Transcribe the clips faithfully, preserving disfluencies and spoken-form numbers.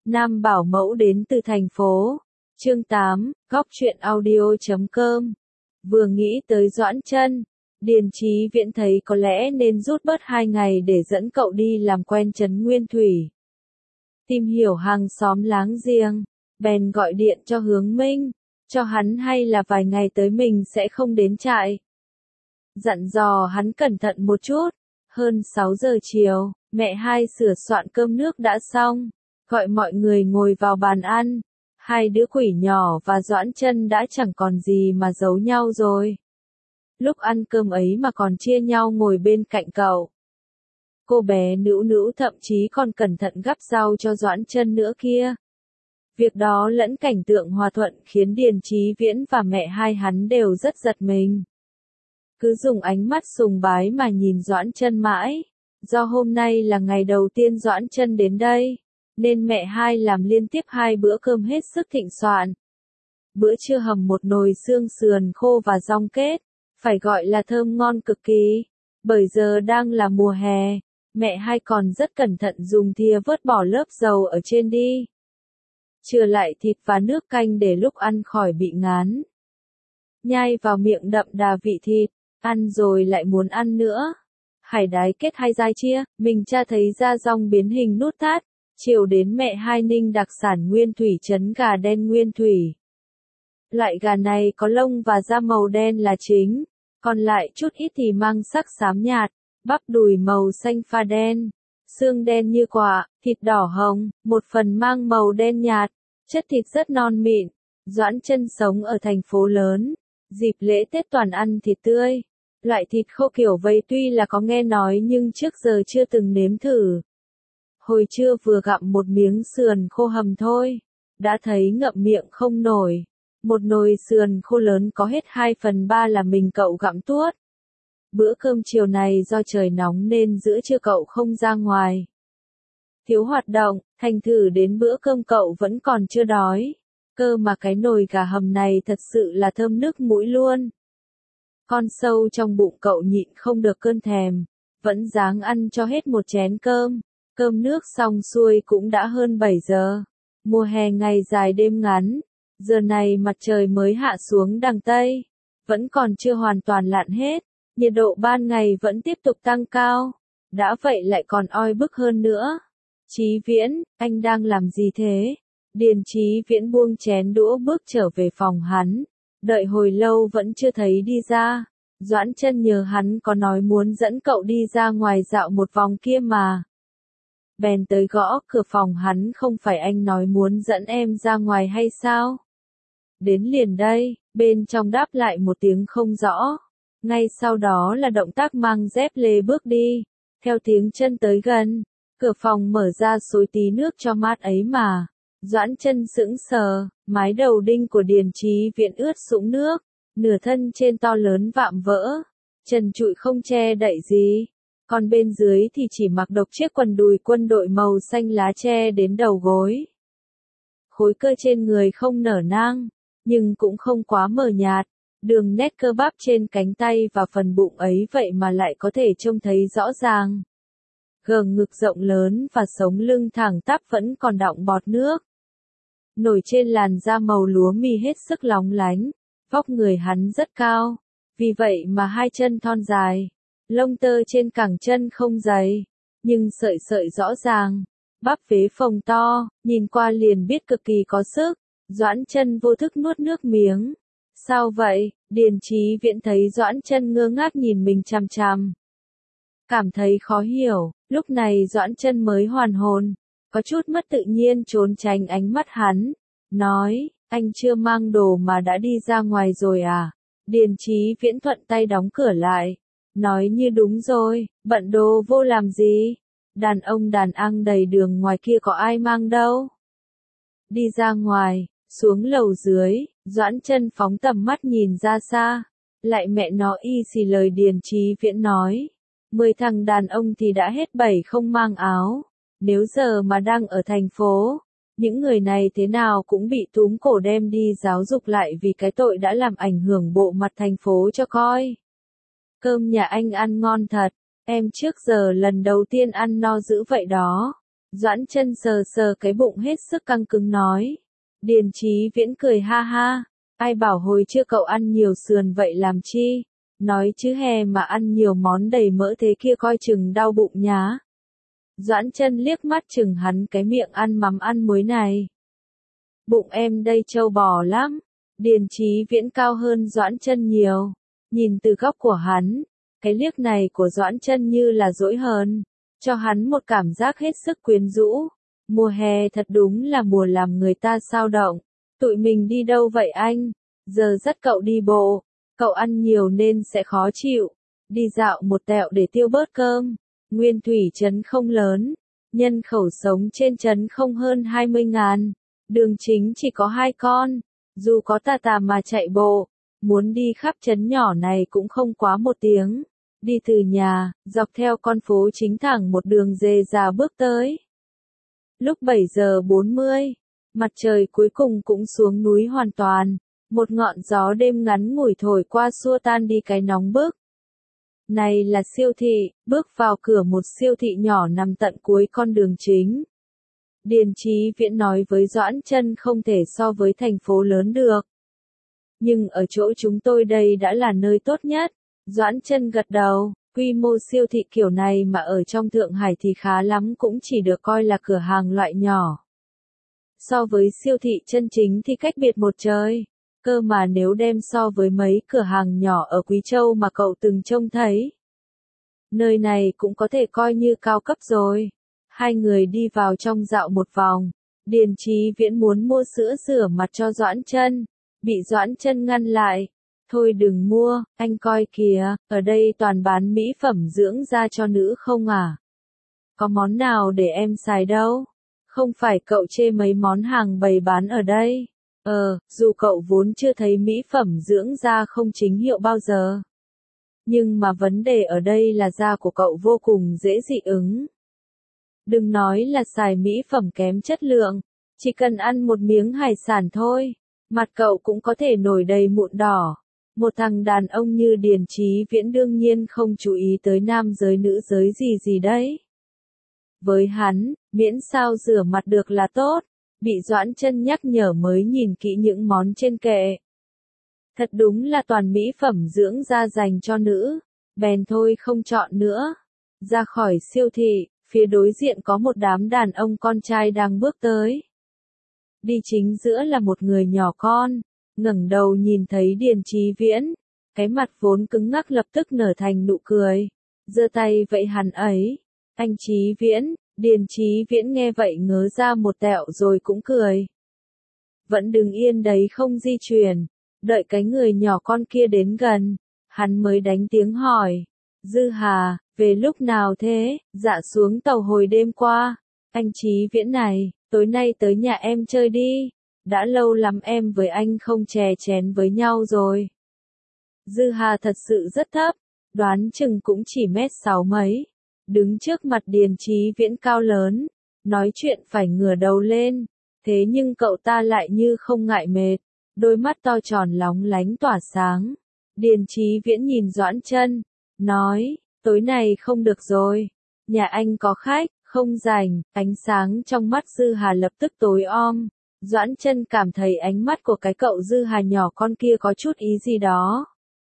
Nam bảo mẫu đến từ thành phố. Chương tám, góc truyện audio chấm com. Vừa nghĩ tới Doãn Chân, Điền Chí Viễn thấy có lẽ nên rút bớt hai ngày để dẫn cậu đi làm quen Trấn Nguyên Thủy. Tìm hiểu hàng xóm láng giềng, bèn gọi điện cho Hướng Minh, cho hắn hay là vài ngày tới mình sẽ không đến trại. Dặn dò hắn cẩn thận một chút. Hơn sáu giờ chiều, mẹ hai sửa soạn cơm nước đã xong, gọi mọi người ngồi vào bàn ăn. Hai đứa quỷ nhỏ và Doãn Chân đã chẳng còn gì mà giấu nhau rồi. Lúc ăn cơm ấy mà còn chia nhau ngồi bên cạnh cậu. Cô bé Nữu Nữu thậm chí còn cẩn thận gắp rau cho Doãn Chân nữa kia. Việc đó lẫn cảnh tượng hòa thuận khiến Điền Chí Viễn và mẹ hai hắn đều rất giật mình. Cứ dùng ánh mắt sùng bái mà nhìn Doãn Chân mãi. Do hôm nay là ngày đầu tiên Doãn Chân đến đây, nên mẹ hai làm liên tiếp hai bữa cơm hết sức thịnh soạn. Bữa trưa hầm một nồi xương sườn khô và rong kết, phải gọi là thơm ngon cực kỳ. Bởi giờ đang là mùa hè, mẹ hai còn rất cẩn thận dùng thìa vớt bỏ lớp dầu ở trên đi. Chừa lại thịt và nước canh để lúc ăn khỏi bị ngán. Nhai vào miệng đậm đà vị thịt, ăn rồi lại muốn ăn nữa. Hải đái kết hay dai chia, mình cha thấy da rong biến hình nút thắt. Chiều đến mẹ hai ninh đặc sản Nguyên Thủy trấn gà đen Nguyên Thủy. Loại gà này có lông và da màu đen là chính, còn lại chút ít thì mang sắc xám nhạt, bắp đùi màu xanh pha đen, xương đen như quả, thịt đỏ hồng, một phần mang màu đen nhạt, chất thịt rất non mịn. Doãn Chân sống ở thành phố lớn, dịp lễ Tết toàn ăn thịt tươi. Loại thịt khô kiểu vây tuy là có nghe nói nhưng trước giờ chưa từng nếm thử. Hồi trưa vừa gặm một miếng sườn khô hầm thôi, đã thấy ngậm miệng không nổi. Một nồi sườn khô lớn có hết hai phần ba là mình cậu gặm tuốt. Bữa cơm chiều này do trời nóng nên giữa trưa cậu không ra ngoài. Thiếu hoạt động, thành thử đến bữa cơm cậu vẫn còn chưa đói. Cơ mà cái nồi gà hầm này thật sự là thơm nước mũi luôn. Con sâu trong bụng cậu nhịn không được cơn thèm, vẫn ráng ăn cho hết một chén cơm. Cơm nước xong xuôi cũng đã hơn bảy giờ. Mùa hè ngày dài đêm ngắn. Giờ này mặt trời mới hạ xuống đằng Tây. Vẫn còn chưa hoàn toàn lặn hết. Nhiệt độ ban ngày vẫn tiếp tục tăng cao. Đã vậy lại còn oi bức hơn nữa. Chí Viễn, anh đang làm gì thế? Điền Chí Viễn buông chén đũa bước trở về phòng hắn. Đợi hồi lâu vẫn chưa thấy đi ra. Doãn Chân nhờ hắn có nói muốn dẫn cậu đi ra ngoài dạo một vòng kia mà. Bèn tới gõ cửa phòng hắn, không phải anh nói muốn dẫn em ra ngoài hay sao? Đến liền đây, bên trong đáp lại một tiếng không rõ. Ngay sau đó là động tác mang dép lê bước đi. Theo tiếng chân tới gần, cửa phòng mở ra xối tí nước cho mát ấy mà. Doãn Chân sững sờ, mái đầu đinh của Điền Chí Viễn ướt sũng nước, nửa thân trên to lớn vạm vỡ, trần trụi không che đậy gì. Còn bên dưới thì chỉ mặc độc chiếc quần đùi quân đội màu xanh lá che đến đầu gối. Khối cơ trên người không nở nang, nhưng cũng không quá mờ nhạt. Đường nét cơ bắp trên cánh tay và phần bụng ấy vậy mà lại có thể trông thấy rõ ràng. Gờ ngực rộng lớn và sống lưng thẳng tắp vẫn còn đọng bọt nước. Nổi trên làn da màu lúa mì hết sức lóng lánh. Vóc người hắn rất cao, vì vậy mà hai chân thon dài. Lông tơ trên cẳng chân không dày, nhưng sợi sợi rõ ràng, bắp phế phồng to, nhìn qua liền biết cực kỳ có sức. Doãn Chân vô thức nuốt nước miếng. Sao vậy? Điền Chí Viễn thấy Doãn Chân ngơ ngác nhìn mình chằm chằm. Cảm thấy khó hiểu, lúc này Doãn Chân mới hoàn hồn, có chút mất tự nhiên trốn tránh ánh mắt hắn, nói, anh chưa mang đồ mà đã đi ra ngoài rồi à? Điền Chí Viễn thuận tay đóng cửa lại. Nói như đúng rồi, bận đồ vô làm gì? Đàn ông đàn ăn đầy đường ngoài kia có ai mang đâu? Đi ra ngoài, xuống lầu dưới, Doãn Chân phóng tầm mắt nhìn ra xa. Lại mẹ nó y xì lời Điền Chí Viễn nói. Mười thằng đàn ông thì đã hết bảy không mang áo. Nếu giờ mà đang ở thành phố, những người này thế nào cũng bị túm cổ đem đi giáo dục lại vì cái tội đã làm ảnh hưởng bộ mặt thành phố cho coi. Cơm nhà anh ăn ngon thật, em trước giờ lần đầu tiên ăn no dữ vậy đó. Doãn Chân sờ sờ cái bụng hết sức căng cứng nói. Điền Chí Viễn cười ha ha. Ai bảo hồi chưa cậu ăn nhiều sườn vậy làm chi? Nói chứ hè mà ăn nhiều món đầy mỡ thế kia coi chừng đau bụng nhá. Doãn Chân liếc mắt chừng hắn cái miệng ăn mắm ăn muối này. Bụng em đây trâu bò lắm. Điền Chí Viễn cao hơn Doãn Chân nhiều. Nhìn từ góc của hắn, cái liếc này của Doãn Chân như là dỗi hờn, cho hắn một cảm giác hết sức quyến rũ. Mùa hè thật đúng là mùa làm người ta xao động. Tụi mình đi đâu vậy anh? Giờ dắt cậu đi bộ. Cậu ăn nhiều nên sẽ khó chịu. Đi dạo một tẹo để tiêu bớt cơm. Nguyên Thủy trấn không lớn. Nhân khẩu sống trên trấn không hơn hai mươi ngàn. Đường chính chỉ có hai con. Dù có tà tà mà chạy bộ, muốn đi khắp trấn nhỏ này cũng không quá một tiếng. Đi từ nhà, dọc theo con phố chính thẳng một đường dề già bước tới. Lúc bảy giờ bốn mươi, mặt trời cuối cùng cũng xuống núi hoàn toàn. Một ngọn gió đêm ngắn ngủi thổi qua xua tan đi cái nóng bức. Này là siêu thị, bước vào cửa một siêu thị nhỏ nằm tận cuối con đường chính. Điền Chí Viễn nói với Doãn Chân không thể so với thành phố lớn được. Nhưng ở chỗ chúng tôi đây đã là nơi tốt nhất. Doãn Chân gật đầu, quy mô siêu thị kiểu này mà ở trong Thượng Hải thì khá lắm cũng chỉ được coi là cửa hàng loại nhỏ. So với siêu thị chân chính thì cách biệt một trời. Cơ mà nếu đem so với mấy cửa hàng nhỏ ở Quý Châu mà cậu từng trông thấy, nơi này cũng có thể coi như cao cấp rồi. Hai người đi vào trong dạo một vòng. Điền Chí Viễn muốn mua sữa rửa mặt cho Doãn Chân, bị Doãn Chân ngăn lại. Thôi đừng mua, anh coi kìa, ở đây toàn bán mỹ phẩm dưỡng da cho nữ không à? Có món nào để em xài đâu? Không phải cậu chê mấy món hàng bày bán ở đây. Ờ, dù cậu vốn chưa thấy mỹ phẩm dưỡng da không chính hiệu bao giờ. Nhưng mà vấn đề ở đây là da của cậu vô cùng dễ dị ứng. Đừng nói là xài mỹ phẩm kém chất lượng, chỉ cần ăn một miếng hải sản thôi, mặt cậu cũng có thể nổi đầy mụn đỏ. Một thằng đàn ông như Điền Chí Viễn đương nhiên không chú ý tới nam giới nữ giới gì gì đấy. Với hắn, miễn sao rửa mặt được là tốt. Bị Doãn Chân nhắc nhở mới nhìn kỹ những món trên kệ. Thật đúng là toàn mỹ phẩm dưỡng da dành cho nữ. Bèn thôi không chọn nữa. Ra khỏi siêu thị, phía đối diện có một đám đàn ông con trai đang bước tới. Đi chính giữa là một người nhỏ con, ngẩng đầu nhìn thấy Điền Chí Viễn, cái mặt vốn cứng ngắc lập tức nở thành nụ cười, giơ tay vẫy hắn ấy. Anh Chí Viễn. Điền Chí Viễn nghe vậy ngớ ra một tẹo rồi cũng cười. Vẫn đứng yên đấy không di chuyển, đợi cái người nhỏ con kia đến gần, hắn mới đánh tiếng hỏi. Dư Hà, về lúc nào thế? Dạ xuống tàu hồi đêm qua. Anh Chí Viễn này, tối nay tới nhà em chơi đi. Đã lâu lắm em với anh không chè chén với nhau rồi. Dư Hà thật sự rất thấp, đoán chừng cũng chỉ mét sáu mấy. Đứng trước mặt Điền Chí Viễn cao lớn, nói chuyện phải ngửa đầu lên, thế nhưng cậu ta lại như không ngại mệt, đôi mắt to tròn lóng lánh tỏa sáng. Điền Chí Viễn nhìn Doãn Chân, nói, tối này không được rồi, nhà anh có khách, không rảnh. Ánh sáng trong mắt Dư Hà lập tức tối om. Doãn Chân cảm thấy ánh mắt của cái cậu Dư Hà nhỏ con kia có chút ý gì đó.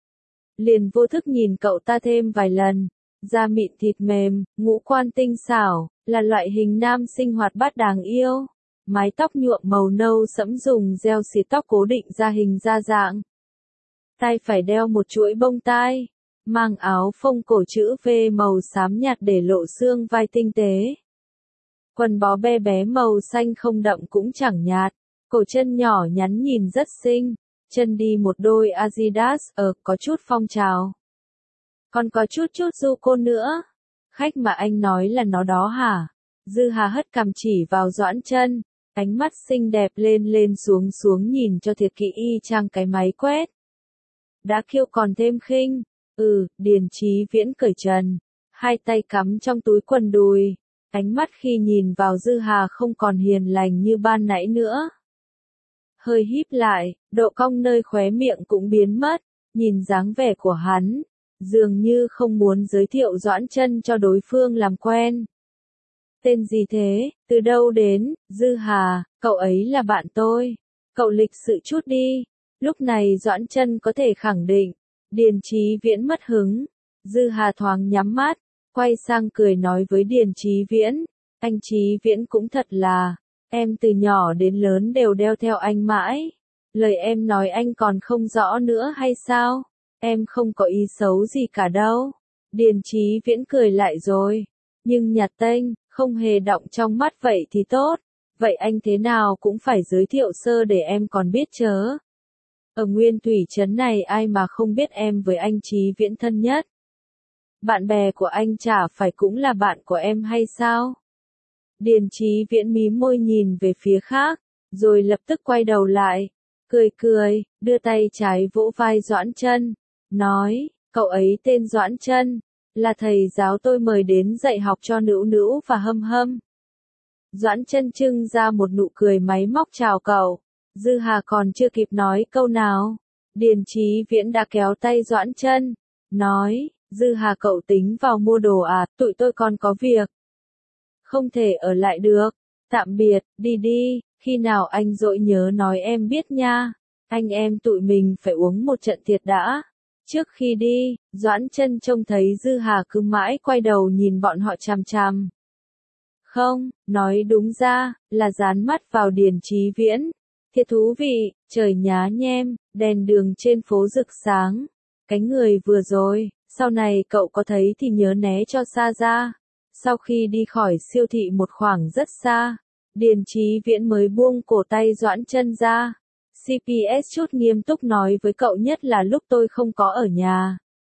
Liền vô thức nhìn cậu ta thêm vài lần. Da mịn thịt mềm, ngũ quan tinh xảo, là loại hình nam sinh hoạt bát đáng yêu. Mái tóc nhuộm màu nâu sẫm dùng gel xịt tóc cố định ra hình ra dạng. Tai phải đeo một chuỗi bông tai, mang áo phông cổ chữ V màu xám nhạt để lộ xương vai tinh tế. Quần bó be bé màu xanh không đậm cũng chẳng nhạt, cổ chân nhỏ nhắn nhìn rất xinh, chân đi một đôi Adidas ở có chút phong trào. Còn có chút chút du côn nữa. Khách mà anh nói là nó đó hả? Dư Hà hất cằm chỉ vào Doãn Chân, ánh mắt xinh đẹp lên lên xuống xuống nhìn cho thiệt kỹ y chang cái máy quét. Đã kiêu còn thêm khinh. Ừ, Điền Chí Viễn cởi trần, hai tay cắm trong túi quần đùi, ánh mắt khi nhìn vào Dư Hà không còn hiền lành như ban nãy nữa. Hơi híp lại, độ cong nơi khóe miệng cũng biến mất, nhìn dáng vẻ của hắn, dường như không muốn giới thiệu Doãn Chân cho đối phương làm quen. Tên gì thế, từ đâu đến, Dư Hà, cậu ấy là bạn tôi. Cậu lịch sự chút đi. Lúc này Doãn Chân có thể khẳng định, Điền Chí Viễn mất hứng. Dư Hà thoáng nhắm mắt, quay sang cười nói với Điền Chí Viễn, anh Chí Viễn cũng thật là, em từ nhỏ đến lớn đều đeo theo anh mãi. Lời em nói anh còn không rõ nữa hay sao? Em không có ý xấu gì cả đâu. Điền Chí Viễn cười lại rồi, nhưng nhạt tênh, không hề động trong mắt vậy thì tốt. Vậy anh thế nào cũng phải giới thiệu sơ để em còn biết chớ. Ở Nguyên Thủy Trấn này ai mà không biết em với anh Chí Viễn thân nhất. Bạn bè của anh chả phải cũng là bạn của em hay sao? Điền Chí Viễn mím môi nhìn về phía khác, rồi lập tức quay đầu lại, cười cười, đưa tay trái vỗ vai Doãn Chân, nói, cậu ấy tên Doãn Chân, là thầy giáo tôi mời đến dạy học cho Nữu Nữu và Hâm Hâm. Doãn Chân trưng ra một nụ cười máy móc chào cậu. Dư Hà còn chưa kịp nói câu nào, Điền Chí Viễn đã kéo tay Doãn Chân, nói, Dư Hà cậu tính vào mua đồ à, tụi tôi còn có việc. Không thể ở lại được, tạm biệt, đi đi, khi nào anh rỗi nhớ nói em biết nha, anh em tụi mình phải uống một trận thiệt đã. Trước khi đi, Doãn Chân trông thấy Dư Hà cứ mãi quay đầu nhìn bọn họ chằm chằm. Không, nói đúng ra, là dán mắt vào Điền Chí Viễn. Thiệt thú vị, trời nhá nhem, đèn đường trên phố rực sáng. Cái người vừa rồi, sau này cậu có thấy thì nhớ né cho xa ra. Sau khi đi khỏi siêu thị một khoảng rất xa, Điền Chí Viễn mới buông cổ tay Doãn Chân ra. xê pê ét chút nghiêm túc nói với cậu nhất là lúc tôi không có ở nhà.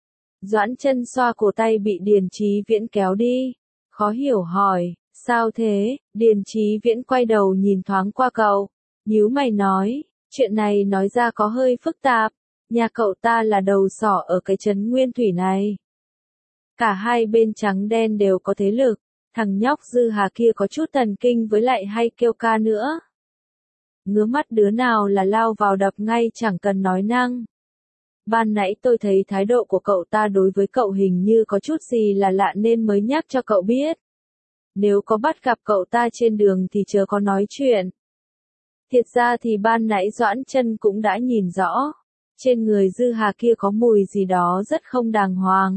Doãn Chân xoa cổ tay bị Điền Chí Viễn kéo đi. Khó hiểu hỏi, sao thế? Điền Chí Viễn quay đầu nhìn thoáng qua cậu, nhíu mày nói, chuyện này nói ra có hơi phức tạp. Nhà cậu ta là đầu sỏ ở cái trấn Nguyên Thủy này. Cả hai bên trắng đen đều có thế lực, thằng nhóc Dư Hà kia có chút thần kinh với lại hay kêu ca nữa. Ngứa mắt đứa nào là lao vào đập ngay chẳng cần nói năng. Ban nãy tôi thấy thái độ của cậu ta đối với cậu hình như có chút gì là lạ nên mới nhắc cho cậu biết. Nếu có bắt gặp cậu ta trên đường thì chớ có nói chuyện. Thiệt ra thì ban nãy Doãn Chân cũng đã nhìn rõ. Trên người Dư Hà kia có mùi gì đó rất không đàng hoàng.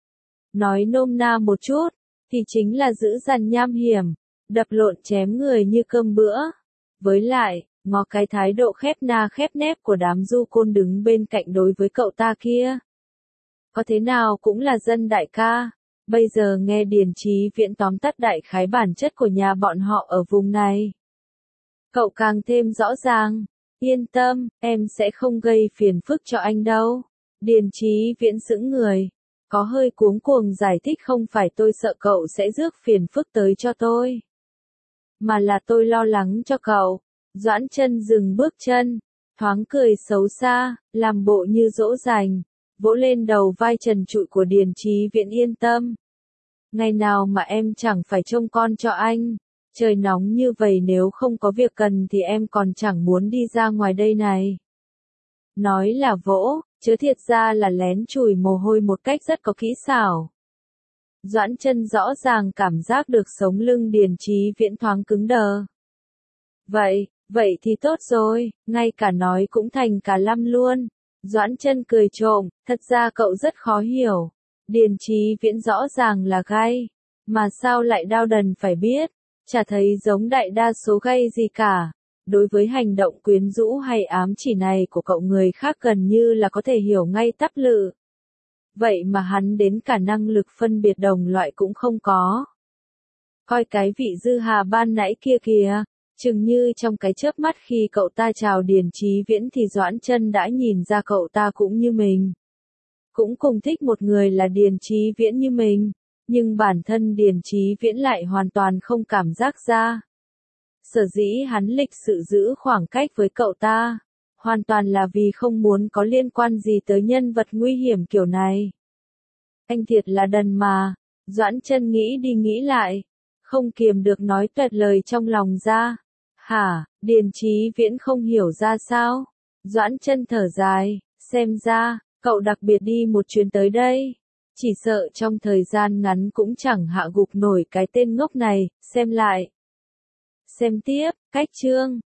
Nói nôm na một chút, thì chính là dữ dằn nham hiểm, đập lộn chém người như cơm bữa. Với lại, ngó cái thái độ khép na khép nép của đám du côn đứng bên cạnh đối với cậu ta kia. Có thế nào cũng là dân đại ca. Bây giờ nghe Điền Chí Viễn tóm tắt đại khái bản chất của nhà bọn họ ở vùng này. Cậu càng thêm rõ ràng. Yên tâm, em sẽ không gây phiền phức cho anh đâu. Điền Chí Viễn sững người, có hơi cuống cuồng giải thích không phải tôi sợ cậu sẽ rước phiền phức tới cho tôi. Mà là tôi lo lắng cho cậu. Doãn Chân dừng bước chân, thoáng cười xấu xa, làm bộ như dỗ dành, vỗ lên đầu vai trần trụi của Điền Chí Viễn yên tâm. Ngày nào mà em chẳng phải trông con cho anh. Trời nóng như vậy nếu không có việc cần thì em còn chẳng muốn đi ra ngoài đây này. Nói là vỗ, chứ thiệt ra là lén chùi mồ hôi một cách rất có kỹ xảo. Doãn Chân rõ ràng cảm giác được sống lưng Điền Chí Viễn thoáng cứng đờ. Vậy, vậy thì tốt rồi, ngay cả nói cũng thành cả lăm luôn. Doãn Chân cười trộm, thật ra cậu rất khó hiểu. Điền Chí Viễn rõ ràng là gay, mà sao lại đau đần phải biết. Chả thấy giống đại đa số gay gì cả. Đối với hành động quyến rũ hay ám chỉ này của cậu người khác gần như là có thể hiểu ngay tắp lự. Vậy mà hắn đến cả năng lực phân biệt đồng loại cũng không có. Coi cái vị Dư Hà ban nãy kia kìa, chừng như trong cái chớp mắt khi cậu ta chào Điền Chí Viễn thì Doãn Chân đã nhìn ra cậu ta cũng như mình. Cũng cùng thích một người là Điền Chí Viễn như mình. Nhưng bản thân Điền Chí Viễn lại hoàn toàn không cảm giác ra. Sở dĩ hắn lịch sự giữ khoảng cách với cậu ta, hoàn toàn là vì không muốn có liên quan gì tới nhân vật nguy hiểm kiểu này. Anh thiệt là đần mà, Doãn Chân nghĩ đi nghĩ lại, không kiềm được nói toẹt lời trong lòng ra. Hả, Điền Chí Viễn không hiểu ra sao? Doãn Chân thở dài, xem ra, cậu đặc biệt đi một chuyến tới đây. chỉ sợ trong thời gian ngắn cũng chẳng hạ gục nổi cái tên ngốc này, xem lại. Xem tiếp, cách chương.